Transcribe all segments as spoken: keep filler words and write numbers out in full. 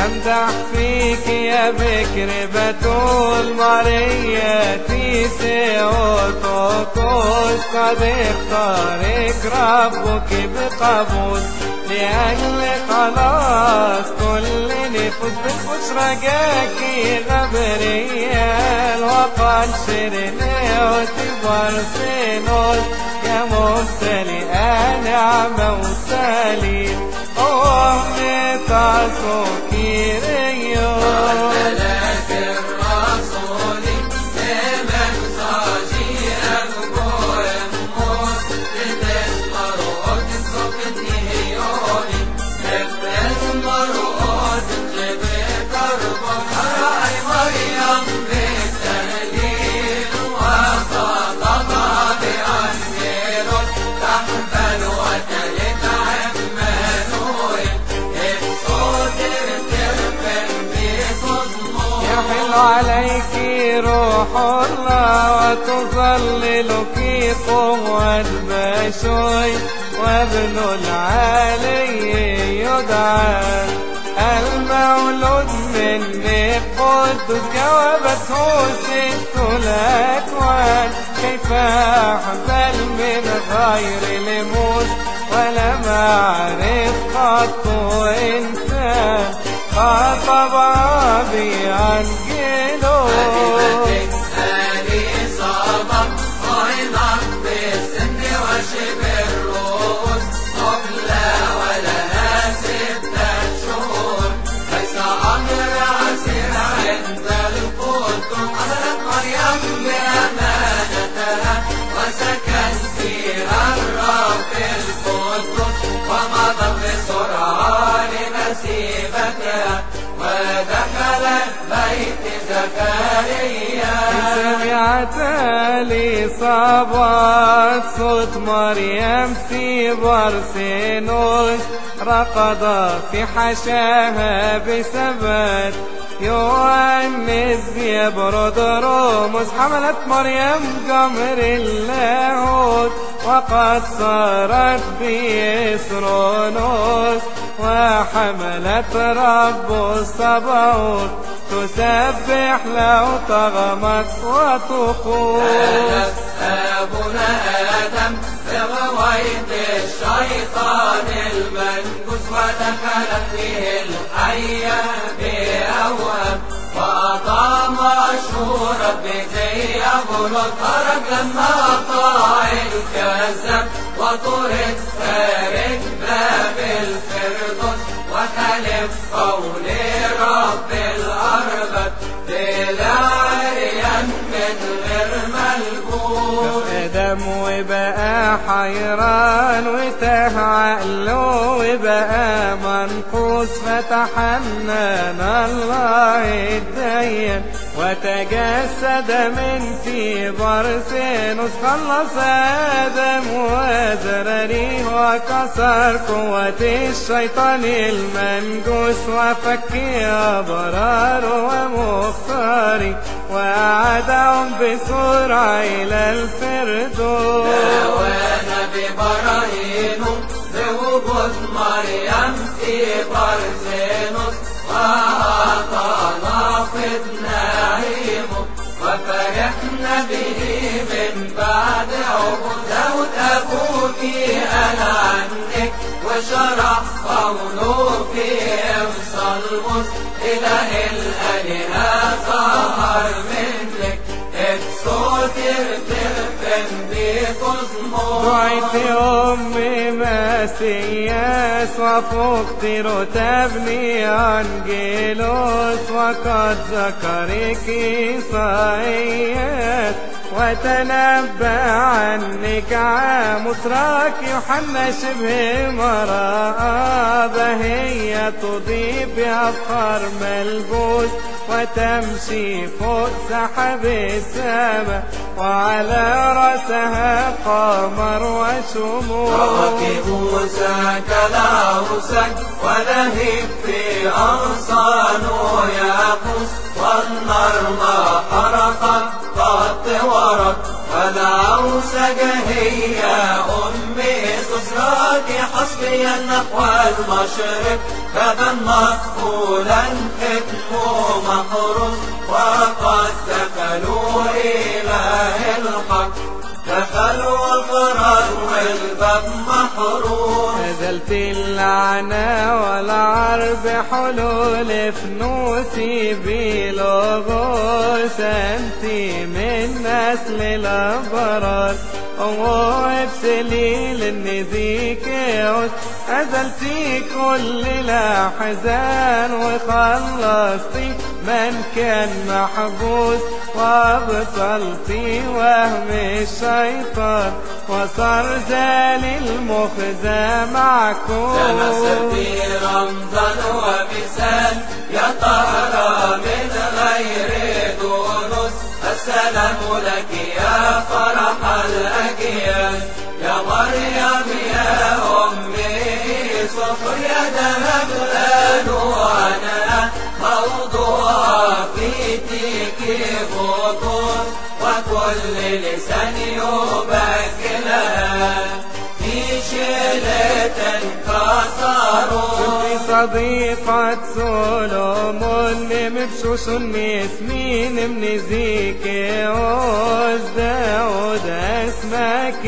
أمدح فيك يا بكر بتول مريتي سيوتوكوس، قد اختارك ربك بقبول لأجل خلاص كل نفوس. بالفوس رجاكي غبريال وقال شرنيوس بارسينوس يا ممتلئ نعمة وسليم أمي تعصو كيريوس. ملك الرسول بمساجي أبو يموت بتسمر وتنصف النيوني بتسمر وتنجب كربك رأي مريم بالتهليل وخططها بأنجيل تحمل وتلت عمانويل بصوت الترفن بتصمر. يحل عليك روح الله وتظللك قوة بشوي، وابن العلي يدعى المولود مني قدس. جاوبته ست الأكوان كيف أحبل من غير لموس، ولم أعرف قط إنسان خاطب بي أنجيلوس. ألي صابت غيظك بالسن وشبه الرؤوس قبلة ولها ستة شهور، ليس أمر عسير عند القدس. حضرت مريم بأمانتها وسكن فيها الرب القدس، ومضت بسرعة لنسيبتها ودخلت بيت زكريا. سمعت اليصابات صوت مريم في برسينوس، رقد في حشاها بثبات يؤنس يبرد رومس. حملت مريم جمر اللاهوت وقد صارت بإسرونوس، وحملت رب الصباوت تسبح له طغمت وتقول. أبونا آدم بغويت الشيطان المنكوس، ودخلت فيه الحية بأوهام وأطاع مشهورا بزي بلوط. خرج لما طاع الكذاب وطرد خارج باب الفردوس، وخالف قول رب الأرباب بلا عريان من غير ملبوس. آدم وبقى حيران وتاه عقله وبقى منقوص، فتحنن الله الدين وتجسد من في برسينوس. خلص آدم وزراريه وكسر قوة الشيطان المنجوس، وفك أبرار ومختاري وأعادهم بسرعة إلى الفردوس. داوانا ببراهينه بوجود مريم في برسينوس، وأعطانا فدنا نعيمه وفرحنا به من بعد عبود. داود أبوك أنا عنك وشرح قوله في صلموس، إله الآلهة ظهر منك بصوت ارتفن بكوزموس. دعيت أمي مسياس وفقت رتبني أنجيلوس، وقد ذكرك إيصائيات وتنبأ عنك عاموس. راك يوحنا شبه امرأة بهية تضيء بأفخار ملبوس، وتمشي فوق سحب السماء وعلى رأسها قمر وشموس. راكب موسى كالعروسك ولهب في أغصانه يعقوس، والنار ما حرقت قط ورد والعروسة هي أم إيسوس. راكي حصبيا نحو المشرق غدا مقفولا حكمه محروس وقد دخلوا إله الحق دخلوا القرار والباب محروس نزلت اللعنة والعرب حلول فنوتي بلغوس انتي من نسل الأبرار وابسلي للنزيك يعود أزلتي كل الأحزان وخلصتي من كان محبوس وابطلتي وهم الشيطان وصار زال المخزى معكوس تمسكتي رمزا ومثال يا طهرة من غير دونس السلام لك يا فرح الأجيال يا مريم يا أمي صفر يا ذهب ألوانا موضوع في تيك بطون وكل لسان يبكي لها في شلة انكسروا صديقة سولومون مبشوش ياسمين من زيكيوس داود اسمك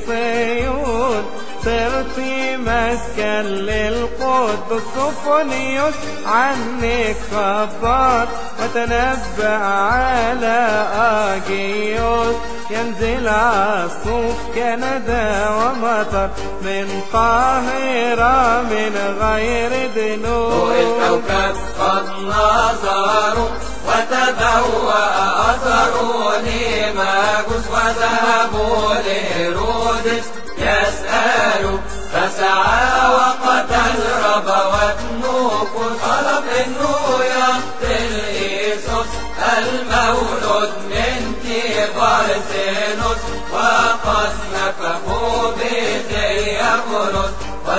صيون صرتي مسكن للقدس صفونيوس عنك خبر وتنبأ على أجيوس ينزل عالصوف كندا ومطر من قاهرة من غير دنوب الكوكب قد نظروا وتبوأ أثروا لماجوس وذهبوا لهيرودس يسألوا فسعى وقتل ربوات نوفوس طلب انه يقتل إيسوس المولود من تيبرسينوس وقد نفخوا بثيابروس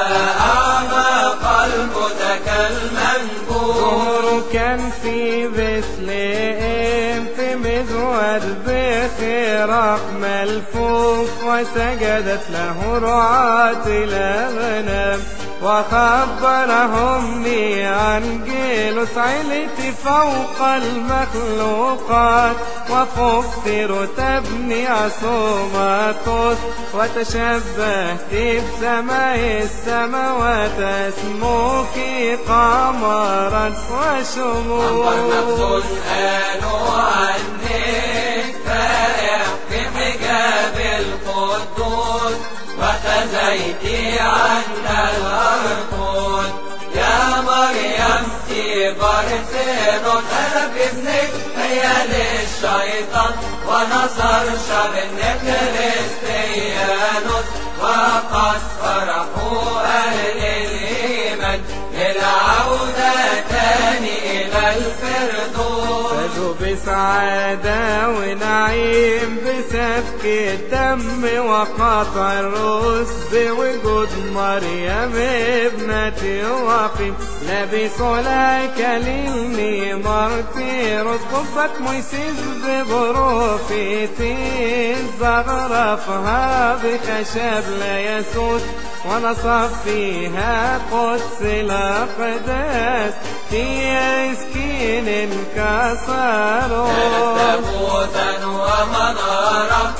وأعمى قلب ذاك المنبوذ كان في بثليم في مزود بخراق ملفوف وسجدت له رعاة الأغنام وخبرهم لأنجيلوس عليت فوق المخلوقات وفكر تبني عصوماتوس وتشبهت بسماء السماوات اسمك قمرا وشموس نفس قالوا عنك فائح في حجاب القدوس وخزيتي عنا الأرض يا مريم تبرسينوس أنا بابنك هي للشيطان ونصر شر كريستيانوس وقد فرحوا أهل الإيمان للعودة تاني إلى الفردوس فازوا بسعادة ونعيم بسفك الدم وقطع الرؤوس بوجود مريم ابنة يوقيم لبسوا لك للني مرتيروس قبة مويسيس ببروفيتي زغرفها بخشب لا يسوس ونصب فيها قدس الأقداس في اسكين انكسروا تابوتا ومنارة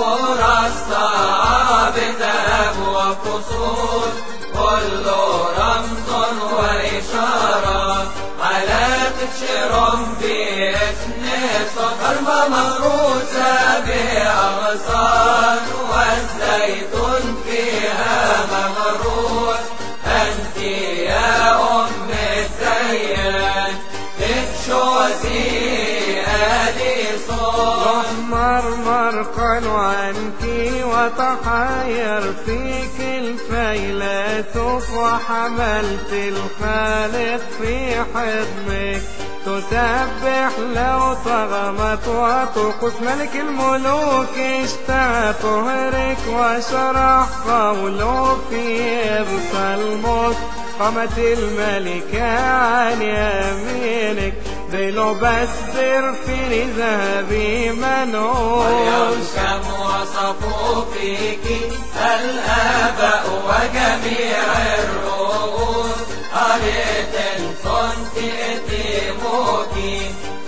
مرصعة بذهب وفصول كل رمز وإشارة على تشرم باسم صخر مغروسة بأغصان والزيتون فيها مغروس أنت يا أم الديان تكشوسي آدي صوت مرمر قالوا عنك وتحير فيك الفيلسوف وحملت الخالق في حضنك تسبح لو طغمت وتقص ملك الملوك اشتهى طهرك وشرح قوله في إبصى الموت قامت الملكة عن يمينك بلبستر في ذهبي منعوش. مريم كم وصفوا فيك الآباء وجميع الرؤوس، قريت صنت اتيموكي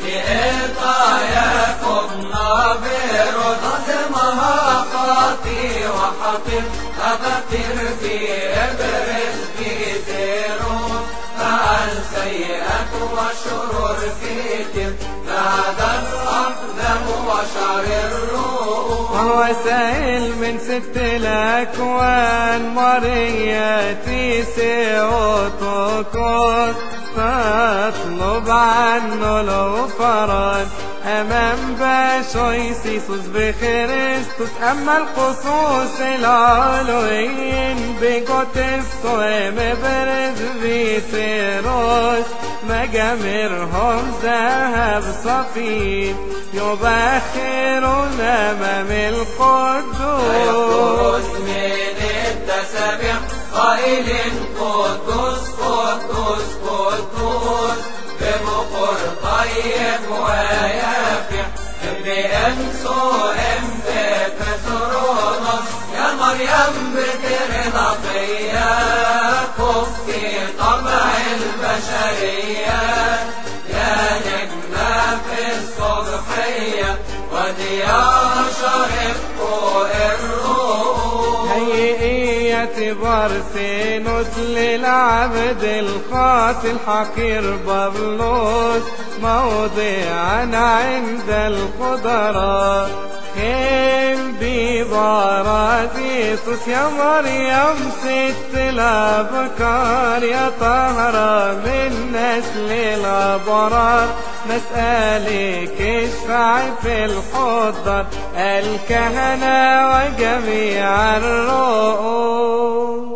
لإطاياكم نابر عظمها خاطي وحقير أبتر في إبرز بيتيرون، مع السيئات والشرور كتير بعد الأقدم وشعر الروح. وسائل من ست الأكوان مريتي سيوتوكوس، تطلب عنه الغفران أمام باشويسيسوس بخريستوس. أما القصوص العلويين بجوتفتو مبرز بيتيروس، مجامرهم ذهب صفين يبخرون أمام القدوس. من التسابيح قائل قدوس قدوس قدوس، ببخور طيب ويافع بأنسو ام بتسرونس. يا مريم بترنقية خفي طبع البشرية، يا نجمة في الصبحية وديار شرق فوق الروح. هيئية بارسينوس للعبد الخاطي الحقير بابلوس، موضعا عند القدراء خيم بباراديسوس. يا مريم ست الأبكار، يا طهرة من نسل الأبرار، نسألك اشفعي في الحضر الكهنة وجميع الرؤوس.